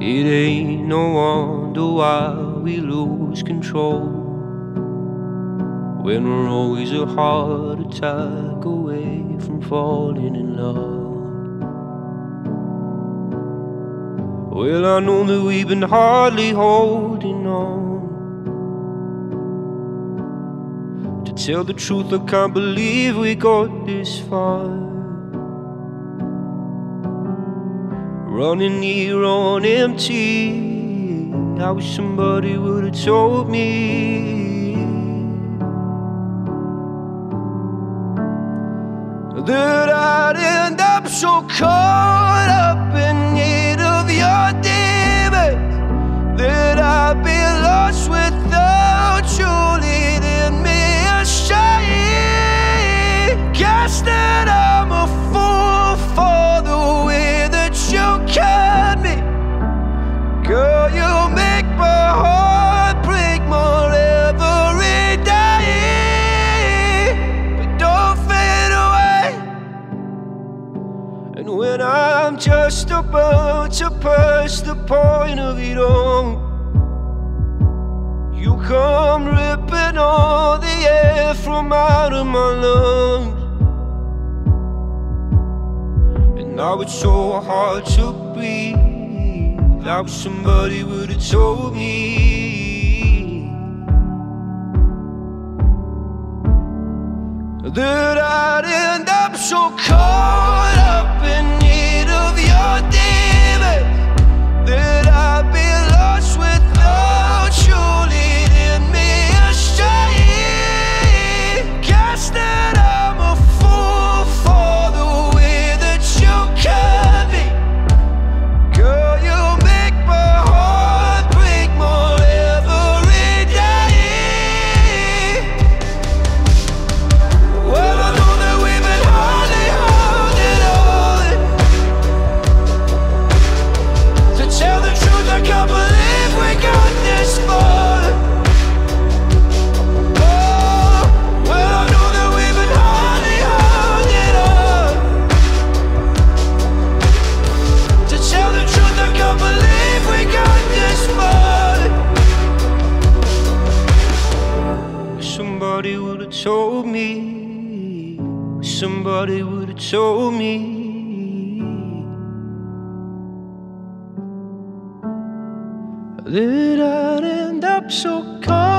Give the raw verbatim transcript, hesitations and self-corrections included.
It ain't no wonder why we lose control when we're always a heart attack away from falling in love. Well, I know that we've been hardly holding on. To tell the truth, I can't believe we got this far. Running here on empty. I wish somebody would have told me that I'd end up so caught up in need of your demons, that I'd be lost without you leading me astray. Guess that I'm a fool for the way that you cut me. Girl, you make my heart break more every day, but don't fade away. And when I'm just about to pass the point of it all, you come ripping all the air from out of my lungs. And now it's so hard to breathe. I wish somebody would have told me that I'd end up so caught up in need of your demons, that I'd be lost without you leading me astray. Guess that I'm a fool for the way that you cut me. Girl, you make my heart break more every day. Well, I know that we've been hardly holding on. To tell the truth, I can't believe we got this far. Oh, well, I know that we've been hardly holding on. To tell the truth, I can't believe we got this far. Somebody would have told me. Somebody would have told me that I'd end up so caught